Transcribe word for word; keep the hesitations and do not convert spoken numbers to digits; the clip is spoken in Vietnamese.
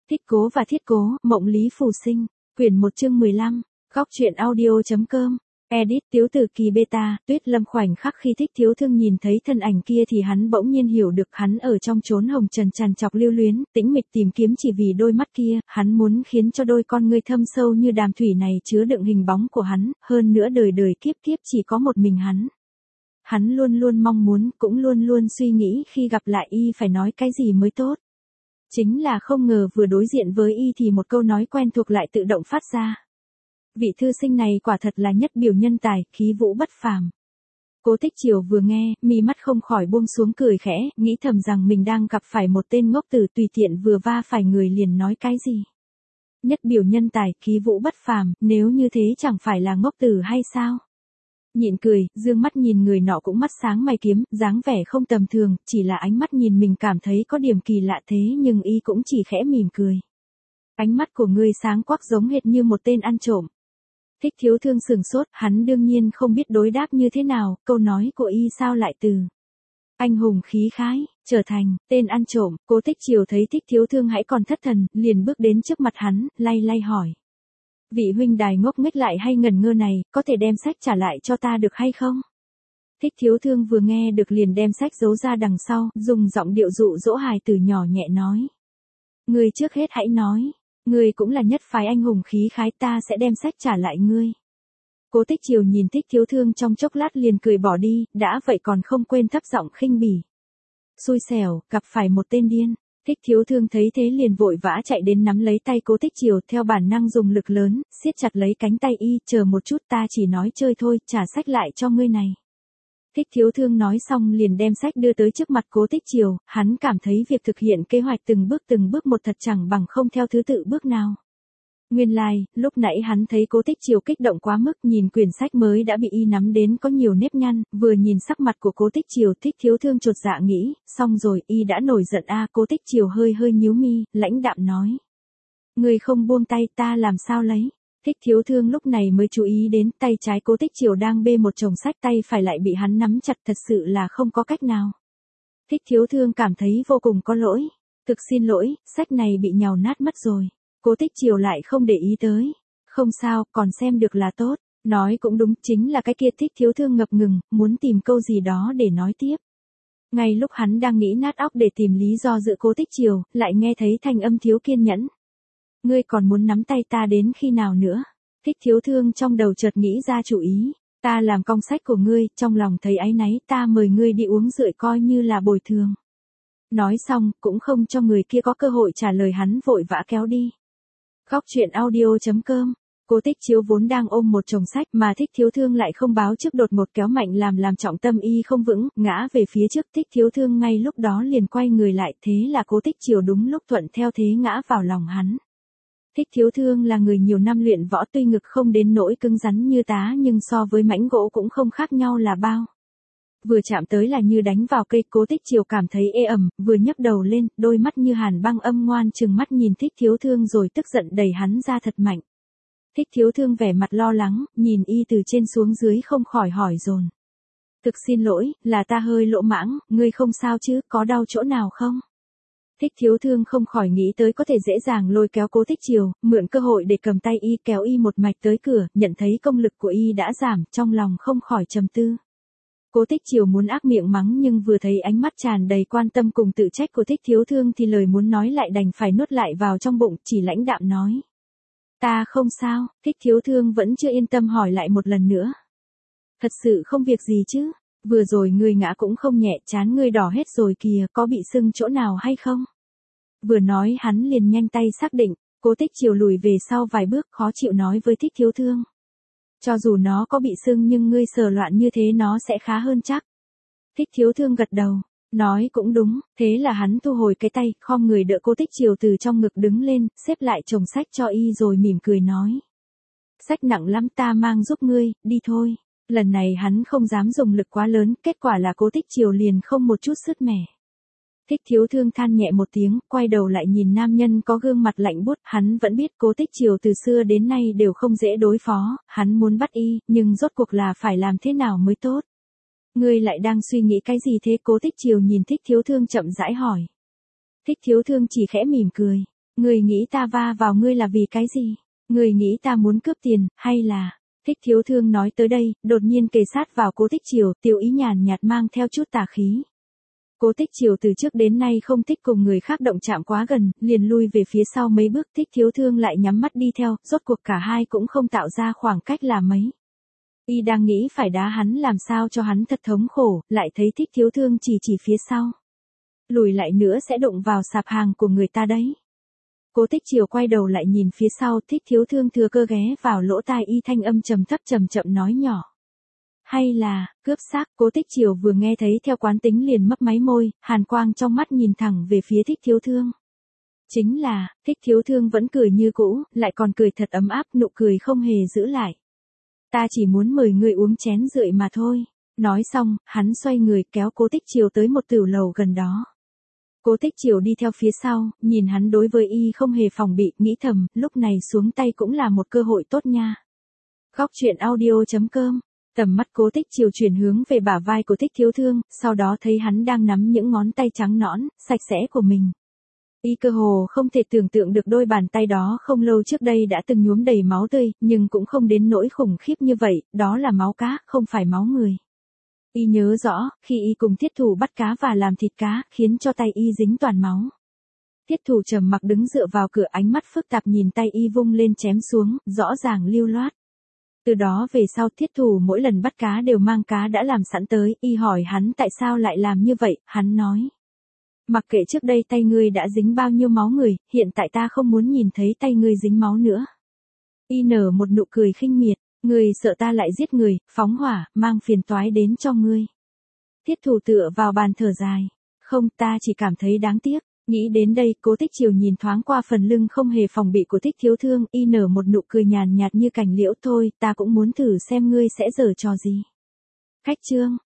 Thích Cố và Thiết Cố, Mộng Lý Phù Sinh, quyển một chương mười lăm, góc truyện audio.com, edit Tiếu Tử Kỳ beta, Tuyết Lâm khoảnh khắc khi Thích Thiếu Thương nhìn thấy thân ảnh kia thì hắn bỗng nhiên hiểu được hắn ở trong chốn hồng trần tràn trọc lưu luyến, tĩnh mịch tìm kiếm chỉ vì đôi mắt kia, hắn muốn khiến cho đôi con ngươi thâm sâu như đàm thủy này chứa đựng hình bóng của hắn, hơn nữa đời đời kiếp kiếp chỉ có một mình hắn. Hắn luôn luôn mong muốn, cũng luôn luôn suy nghĩ khi gặp lại y phải nói cái gì mới tốt. Chính là không ngờ vừa đối diện với y thì một câu nói quen thuộc lại tự động phát ra. Vị thư sinh này quả thật là nhất biểu nhân tài, khí vũ bất phàm. Cố Tích Triều vừa nghe, mi mắt không khỏi buông xuống cười khẽ, nghĩ thầm rằng mình đang gặp phải một tên ngốc tử tùy tiện vừa va phải người liền nói cái gì. Nhất biểu nhân tài, khí vũ bất phàm, nếu như thế chẳng phải là ngốc tử hay sao? Nhịn cười, dương mắt nhìn người nọ cũng mắt sáng mày kiếm, dáng vẻ không tầm thường, chỉ là ánh mắt nhìn mình cảm thấy có điểm kỳ lạ thế nhưng y cũng chỉ khẽ mỉm cười. Ánh mắt của ngươi sáng quắc giống hệt như một tên ăn trộm. Thích Thiếu Thương sừng sốt, hắn đương nhiên không biết đối đáp như thế nào, câu nói của y sao lại từ anh hùng khí khái, trở thành tên ăn trộm. Cố Tích Triều thấy Thích Thiếu Thương hãy còn thất thần, liền bước đến trước mặt hắn, lay lay hỏi. Vị huynh đài ngốc nghếch lại hay ngẩn ngơ này, có thể đem sách trả lại cho ta được hay không? Thích Thiếu Thương vừa nghe được liền đem sách giấu ra đằng sau, dùng giọng điệu dụ dỗ hài tử nhỏ nhẹ nói. Ngươi trước hết hãy nói, ngươi cũng là nhất phái anh hùng khí khái, ta sẽ đem sách trả lại ngươi. Cố Tích Triều nhìn Thích Thiếu Thương trong chốc lát liền cười bỏ đi, đã vậy còn không quên thấp giọng khinh bỉ. Xui xẻo, gặp phải một tên điên. Thích Thiếu Thương thấy thế liền vội vã chạy đến nắm lấy tay Cố Tích Triều, theo bản năng dùng lực lớn, siết chặt lấy cánh tay y, chờ một chút, ta chỉ nói chơi thôi, trả sách lại cho ngươi này. Thích Thiếu Thương nói xong liền đem sách đưa tới trước mặt Cố Tích Triều, hắn cảm thấy việc thực hiện kế hoạch từng bước từng bước một thật chẳng bằng không theo thứ tự bước nào. Nguyên lai, like, lúc nãy hắn thấy Cố Tích Triều kích động quá mức, nhìn quyển sách mới đã bị y nắm đến có nhiều nếp nhăn, vừa nhìn sắc mặt của Cố Tích Triều, Thích Thiếu Thương chột dạ nghĩ, xong rồi, y đã nổi giận a. À, Cố Tích Triều hơi hơi nhíu mi, lãnh đạm nói. Người không buông tay, ta làm sao lấy? Thích Thiếu Thương lúc này mới chú ý đến tay trái Cố Tích Triều đang bê một chồng sách, tay phải lại bị hắn nắm chặt, thật sự là không có cách nào. Thích Thiếu Thương cảm thấy vô cùng có lỗi. Thực xin lỗi, sách này bị nhàu nát mất rồi. Cố Tích Triều lại không để ý tới. Không sao, còn xem được là tốt. Nói cũng đúng, chính là cái kia. Thích Thiếu Thương ngập ngừng, muốn tìm câu gì đó để nói tiếp. Ngay lúc hắn đang nghĩ nát óc để tìm lý do giữ Cố Tích Triều, lại nghe thấy thanh âm thiếu kiên nhẫn. Ngươi còn muốn nắm tay ta đến khi nào nữa? Thích Thiếu Thương trong đầu chợt nghĩ ra chủ ý. Ta làm cong sách của ngươi, trong lòng thấy áy náy, ta mời ngươi đi uống rượu coi như là bồi thường. Nói xong, cũng không cho người kia có cơ hội trả lời, hắn vội vã kéo đi. Góc truyện audio.com, Cố Tích Chiếu vốn đang ôm một chồng sách mà Thích Thiếu Thương lại không báo trước, đột ngột kéo mạnh làm làm trọng tâm y không vững, ngã về phía trước. Thích Thiếu Thương ngay lúc đó liền quay người lại, thế là Cố Tích Chiều đúng lúc thuận theo thế ngã vào lòng hắn. Thích Thiếu Thương là người nhiều năm luyện võ, tuy ngực không đến nỗi cứng rắn như tá nhưng so với mãnh gỗ cũng không khác nhau là bao. Vừa chạm tới là như đánh vào cây. Cố Tích Triều cảm thấy ê ẩm, vừa nhấc đầu lên, đôi mắt như hàn băng âm ngoan trừng mắt nhìn Thích Thiếu Thương rồi tức giận đẩy hắn ra thật mạnh. Thích Thiếu Thương vẻ mặt lo lắng, nhìn y từ trên xuống dưới không khỏi hỏi dồn. Thực xin lỗi, là ta hơi lỗ mãng, ngươi không sao chứ, có đau chỗ nào không? Thích Thiếu Thương không khỏi nghĩ tới có thể dễ dàng lôi kéo Cố Tích Triều, mượn cơ hội để cầm tay y kéo y một mạch tới cửa, nhận thấy công lực của y đã giảm, trong lòng không khỏi trầm tư. Cố Tích Triều muốn ác miệng mắng nhưng vừa thấy ánh mắt tràn đầy quan tâm cùng tự trách của Thích Thiếu Thương thì lời muốn nói lại đành phải nuốt lại vào trong bụng, chỉ lãnh đạm nói. Ta không sao. Thích Thiếu Thương vẫn chưa yên tâm hỏi lại một lần nữa. Thật sự không việc gì chứ? Vừa rồi ngươi ngã cũng không nhẹ, trán ngươi đỏ hết rồi kìa, có bị sưng chỗ nào hay không? Vừa nói hắn liền nhanh tay xác định. Cố Tích Triều lùi về sau vài bước, khó chịu nói với Thích Thiếu Thương. Cho dù nó có bị sưng nhưng ngươi sờ loạn như thế nó sẽ khá hơn chắc. Thích Thiếu Thương gật đầu, nói cũng đúng, thế là hắn thu hồi cái tay, khom người đỡ Cố Tích Triều từ trong ngực đứng lên, xếp lại chồng sách cho y rồi mỉm cười nói. Sách nặng lắm, ta mang giúp ngươi, đi thôi. Lần này hắn không dám dùng lực quá lớn, kết quả là Cố Tích Triều liền không một chút sứt mẻ. Thích Thiếu Thương than nhẹ một tiếng, quay đầu lại nhìn nam nhân có gương mặt lạnh buốt, hắn vẫn biết Cố Tích Triều từ xưa đến nay đều không dễ đối phó, hắn muốn bắt y, nhưng rốt cuộc là phải làm thế nào mới tốt. Ngươi lại đang suy nghĩ cái gì thế? Cố Tích Triều nhìn Thích Thiếu Thương chậm rãi hỏi. Thích Thiếu Thương chỉ khẽ mỉm cười. Người nghĩ ta va vào ngươi là vì cái gì? Người nghĩ ta muốn cướp tiền, hay là... Thích Thiếu Thương nói tới đây, đột nhiên kề sát vào Cố Tích Triều, tiêu ý nhàn nhạt mang theo chút tà khí. Cố Tích Triều từ trước đến nay không thích cùng người khác động chạm quá gần, liền lui về phía sau mấy bước. Thích Thiếu Thương lại nhắm mắt đi theo, rốt cuộc cả hai cũng không tạo ra khoảng cách là mấy. Y đang nghĩ phải đá hắn làm sao cho hắn thật thống khổ, lại thấy Thích Thiếu Thương chỉ chỉ phía sau. Lùi lại nữa sẽ đụng vào sạp hàng của người ta đấy. Cố Tích Triều quay đầu lại nhìn phía sau, Thích Thiếu Thương thừa cơ ghé vào lỗ tai y, thanh âm trầm thấp chậm chậm nói nhỏ. Hay là, cướp xác? Cố Tích Triều vừa nghe thấy theo quán tính liền mấp máy môi, hàn quang trong mắt nhìn thẳng về phía Thích Thiếu Thương. Chính là, Thích Thiếu Thương vẫn cười như cũ, lại còn cười thật ấm áp, nụ cười không hề giữ lại. Ta chỉ muốn mời ngươi uống chén rượu mà thôi. Nói xong, hắn xoay người kéo Cố Tích Triều tới một tửu lầu gần đó. Cố Tích Triều đi theo phía sau, nhìn hắn đối với y không hề phòng bị, nghĩ thầm, lúc này xuống tay cũng là một cơ hội tốt nha. Góc truyện audio chấm com. Tầm mắt Cố Tích Triều chuyển hướng về bả vai của Thích Thiếu Thương, sau đó thấy hắn đang nắm những ngón tay trắng nõn, sạch sẽ của mình. Y cơ hồ không thể tưởng tượng được đôi bàn tay đó không lâu trước đây đã từng nhuốm đầy máu tươi, nhưng cũng không đến nỗi khủng khiếp như vậy, đó là máu cá, không phải máu người. Y nhớ rõ, khi y cùng Thiết Thủ bắt cá và làm thịt cá, khiến cho tay y dính toàn máu. Thiết Thủ trầm mặc đứng dựa vào cửa, ánh mắt phức tạp nhìn tay y vung lên chém xuống, rõ ràng lưu loát. Từ đó về sau Thiết Thủ mỗi lần bắt cá đều mang cá đã làm sẵn tới, y hỏi hắn tại sao lại làm như vậy, hắn nói. Mặc kệ trước đây tay ngươi đã dính bao nhiêu máu người, hiện tại ta không muốn nhìn thấy tay ngươi dính máu nữa. Y nở một nụ cười khinh miệt, ngươi sợ ta lại giết người, phóng hỏa, mang phiền toái đến cho ngươi. Thiết Thủ tựa vào bàn thở dài, không, ta chỉ cảm thấy đáng tiếc. Nghĩ đến đây, Cố Tích Triều nhìn thoáng qua phần lưng không hề phòng bị của Thích Thiếu Thương, y nở một nụ cười nhàn nhạt như cành liễu, thôi, ta cũng muốn thử xem ngươi sẽ giở trò gì. Khách trương.